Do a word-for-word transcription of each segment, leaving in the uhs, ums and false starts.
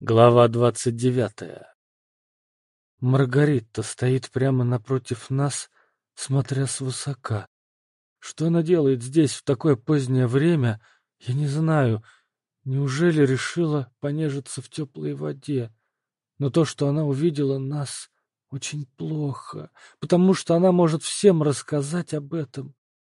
Глава двадцать девятая. Маргарита стоит прямо напротив нас, смотря свысока. Что она делает здесь в такое позднее время, я не знаю. Неужели решила понежиться в теплой воде? Но то, что она увидела нас, очень плохо, потому что она может всем рассказать об этом.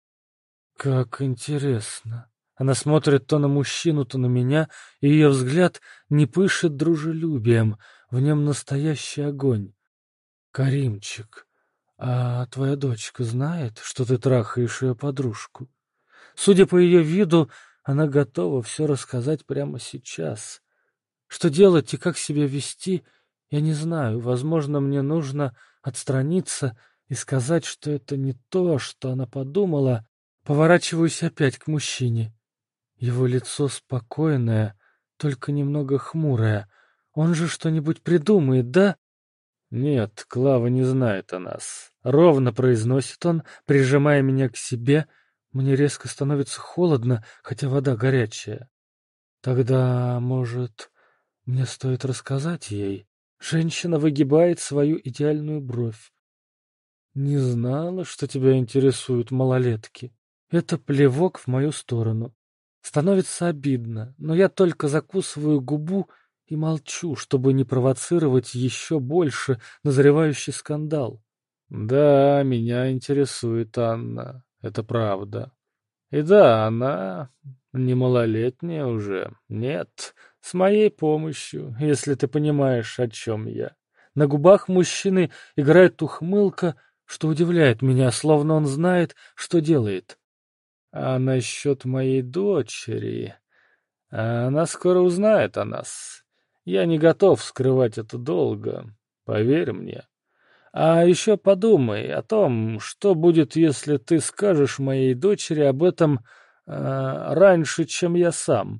Как интересно. Она смотрит то на мужчину, то на меня, и ее взгляд не пышет дружелюбием, в нем настоящий огонь. Каримчик, а твоя дочка знает, что ты трахаешь ее подружку? Судя по ее виду, она готова все рассказать прямо сейчас. Что делать и как себя вести, я не знаю. Возможно, мне нужно отстраниться и сказать, что это не то, что она подумала. Поворачиваюсь опять к мужчине. Его лицо спокойное, только немного хмурое. Он же что-нибудь придумает, да? Нет, Клава не знает о нас. Ровно произносит он, прижимая меня к себе. Мне резко становится холодно, хотя вода горячая. Тогда, может, мне стоит рассказать ей? Женщина выгибает свою идеальную бровь. Не знала, что тебя интересуют малолетки. Это плевок в мою сторону. Становится обидно, но я только закусываю губу и молчу, чтобы не провоцировать еще больше назревающий скандал. Да, меня интересует Анна, это правда. И да, она не малолетняя уже. Нет, с моей помощью, если ты понимаешь, о чем я. На губах мужчины играет ухмылка, что удивляет меня, словно он знает, что делает. А насчет моей дочери... Она скоро узнает о нас. Я не готов скрывать это долго, поверь мне. А еще подумай о том, что будет, если ты скажешь моей дочери об этом э, раньше, чем я сам.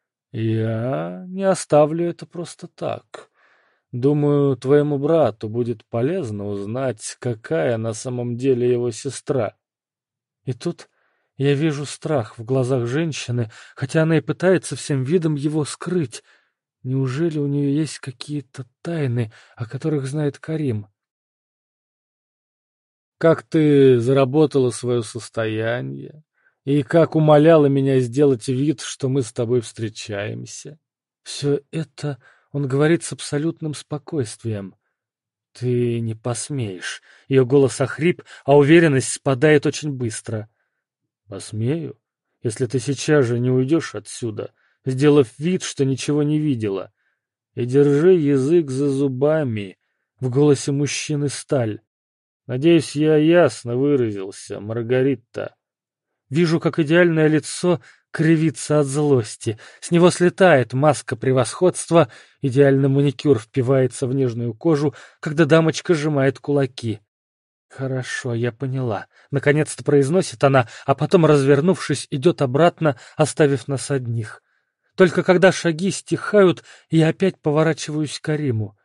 Я не оставлю это просто так. Думаю, твоему брату будет полезно узнать, какая на самом деле его сестра. И тут я вижу страх в глазах женщины, хотя она и пытается всем видом его скрыть. Неужели у нее есть какие-то тайны, о которых знает Карим? Как ты заработала свое состояние? И как умоляла меня сделать вид, что мы с тобой встречаемся? Все это он говорит с абсолютным спокойствием. Ты не посмеешь. Ее голос охрип, а уверенность спадает очень быстро. Посмею, если ты сейчас же не уйдешь отсюда, сделав вид, что ничего не видела. И держи язык за зубами. В голосе мужчины сталь. Надеюсь, я ясно выразился, Маргарита. Вижу, как идеальное лицо кривится от злости. С него слетает маска превосходства, идеальный маникюр впивается в нежную кожу, когда дамочка сжимает кулаки. «Хорошо, я поняла», — наконец-то произносит она, а потом, развернувшись, идет обратно, оставив нас одних. Только когда шаги стихают, я опять поворачиваюсь к Кариму.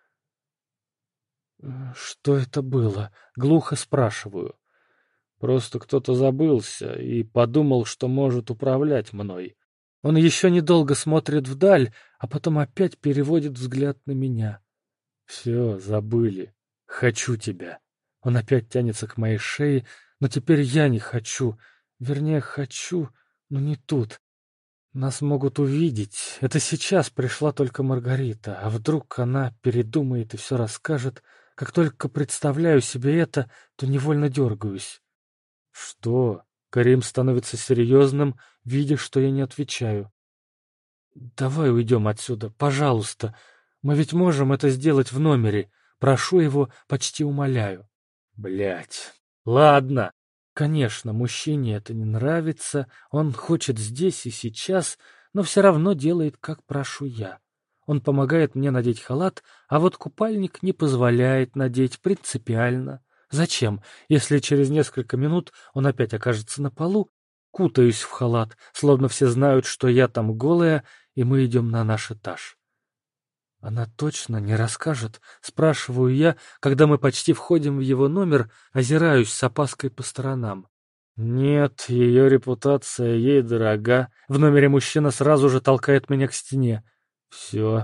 «Что это было?» — глухо спрашиваю. Просто кто-то забылся и подумал, что может управлять мной. Он еще недолго смотрит вдаль, а потом опять переводит взгляд на меня. «Все, забыли. Хочу тебя». Он опять тянется к моей шее, но теперь я не хочу. Вернее, хочу, но не тут. Нас могут увидеть. Это сейчас пришла только Маргарита, а вдруг она передумает и все расскажет. Как только представляю себе это, то невольно дергаюсь. «Что?» Карим становится серьезным, видя, что я не отвечаю. «Давай уйдем отсюда, пожалуйста. Мы ведь можем это сделать в номере. Прошу его, почти умоляю». Блять. Ладно. Конечно, мужчине это не нравится, он хочет здесь и сейчас, но все равно делает, как прошу я. Он помогает мне надеть халат, а вот купальник не позволяет надеть принципиально. Зачем, если через несколько минут он опять окажется на полу? Кутаюсь в халат, словно все знают, что я там голая, и мы идем на наш этаж. Она точно не расскажет, спрашиваю я, когда мы почти входим в его номер, озираюсь с опаской по сторонам. Нет, ее репутация ей дорога. В номере мужчина сразу же толкает меня к стене. Все,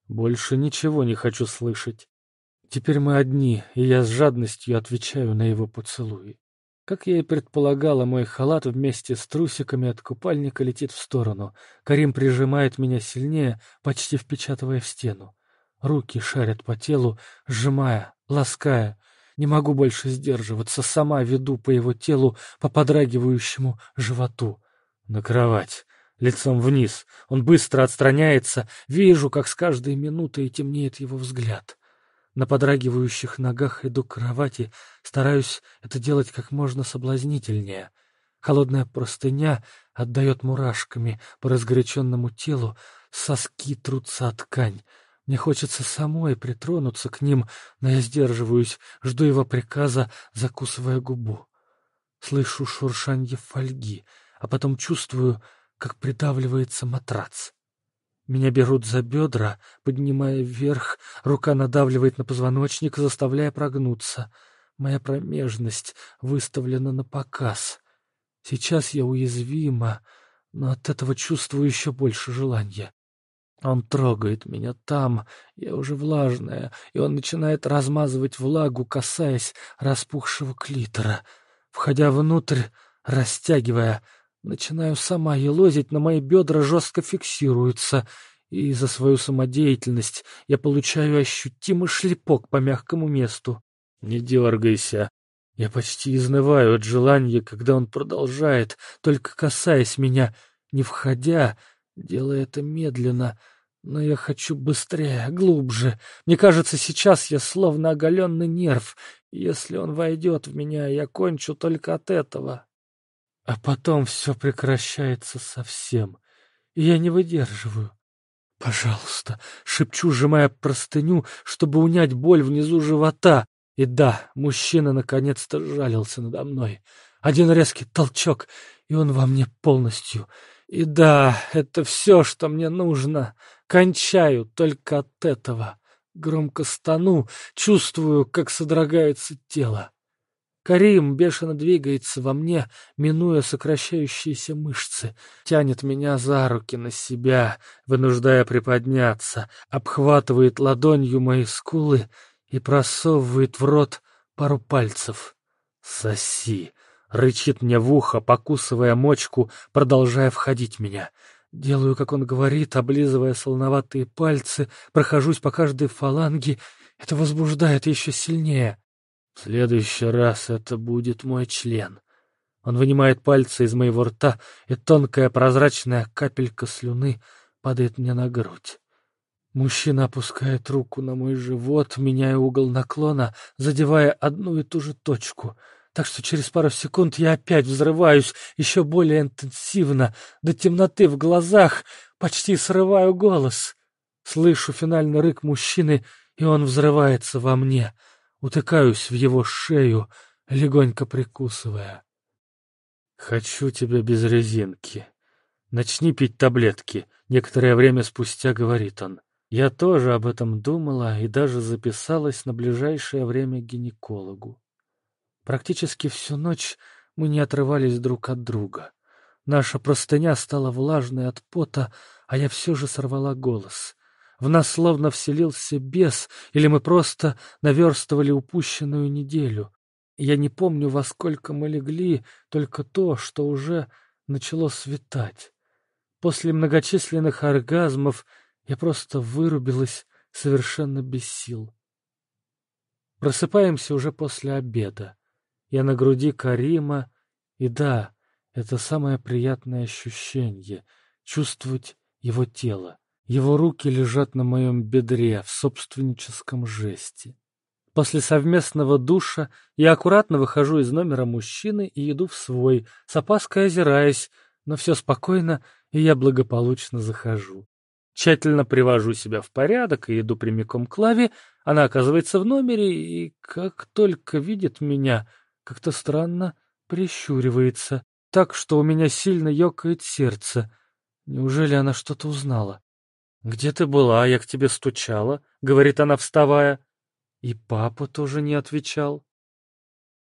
Больше ничего не хочу слышать. Теперь мы одни, и я с жадностью отвечаю на его поцелуи. Как я и предполагала, мой халат вместе с трусиками от купальника летит в сторону. Карим прижимает меня сильнее, почти впечатывая в стену. Руки шарят по телу, сжимая, лаская. Не могу больше сдерживаться, сама веду по его телу, по подрагивающему животу. На кровать, лицом вниз. Он быстро отстраняется, вижу, как с каждой минутой темнеет его взгляд. На подрагивающих ногах иду к кровати, стараюсь это делать как можно соблазнительнее. Холодная простыня отдает мурашками по разгоряченному телу, соски трутся о ткань. Мне хочется самой притронуться к ним, но я сдерживаюсь, жду его приказа, закусывая губу. Слышу шуршанье фольги, а потом чувствую, как придавливается матрац. Меня берут за бедра, поднимая вверх, рука надавливает на позвоночник, заставляя прогнуться. Моя промежность выставлена на показ. Сейчас я уязвима, но от этого чувствую еще больше желания. Он трогает меня там, я уже влажная, и он начинает размазывать влагу, касаясь распухшего клитора. Входя внутрь, растягивая, начинаю сама елозить, но мои бедра жестко фиксируются, и за свою самодеятельность я получаю ощутимый шлепок по мягкому месту. Не дергайся. Я почти изнываю от желания, когда он продолжает, только касаясь меня, не входя, делая это медленно. Но я хочу быстрее, глубже. Мне кажется, сейчас я словно оголенный нерв. Если он войдет в меня, я кончу только от этого. А потом все прекращается совсем, и я не выдерживаю. «Пожалуйста», — шепчу, сжимая простыню, чтобы унять боль внизу живота. И да, мужчина наконец-то жалился надо мной. Один резкий толчок, и он во мне полностью. И да, это все, что мне нужно. Кончаю только от этого. Громко стану, чувствую, как содрогается тело. Карим бешено двигается во мне, минуя сокращающиеся мышцы, тянет меня за руки на себя, вынуждая приподняться, обхватывает ладонью мои скулы и просовывает в рот пару пальцев. «Соси!» — рычит мне в ухо, покусывая мочку, продолжая входить в меня. Делаю, как он говорит, облизывая солоноватые пальцы, прохожусь по каждой фаланге. Это возбуждает еще сильнее. В следующий раз это будет мой член. Он вынимает пальцы из моего рта, и тонкая прозрачная капелька слюны падает мне на грудь. Мужчина опускает руку на мой живот, меняя угол наклона, задевая одну и ту же точку. Так что через пару секунд я опять взрываюсь еще более интенсивно, до темноты в глазах, почти срываю голос. Слышу финальный рык мужчины, и он взрывается во мне. Утыкаюсь в его шею, легонько прикусывая. «Хочу тебя без резинки. Начни пить таблетки», — некоторое время спустя говорит он. Я тоже об этом думала и даже записалась на ближайшее время к гинекологу. Практически всю ночь мы не отрывались друг от друга. Наша простыня стала влажной от пота, а я все же сорвала голос. В нас словно вселился бес, или мы просто наверстывали упущенную неделю. Я не помню, во сколько мы легли, только то, что уже начало светать. После многочисленных оргазмов я просто вырубилась совершенно без сил. Просыпаемся уже после обеда. Я на груди Карима, и да, это самое приятное ощущение — чувствовать его тело. Его руки лежат на моем бедре в собственническом жесте. После совместного душа я аккуратно выхожу из номера мужчины и иду в свой, с опаской озираясь, но все спокойно, и я благополучно захожу. Тщательно привожу себя в порядок и иду прямиком к Лаве. Она оказывается в номере и, как только видит меня, как-то странно прищуривается, так что у меня сильно ёкает сердце. Неужели она что-то узнала? «Где ты была? Я к тебе стучала», — говорит она, вставая. И папа тоже не отвечал.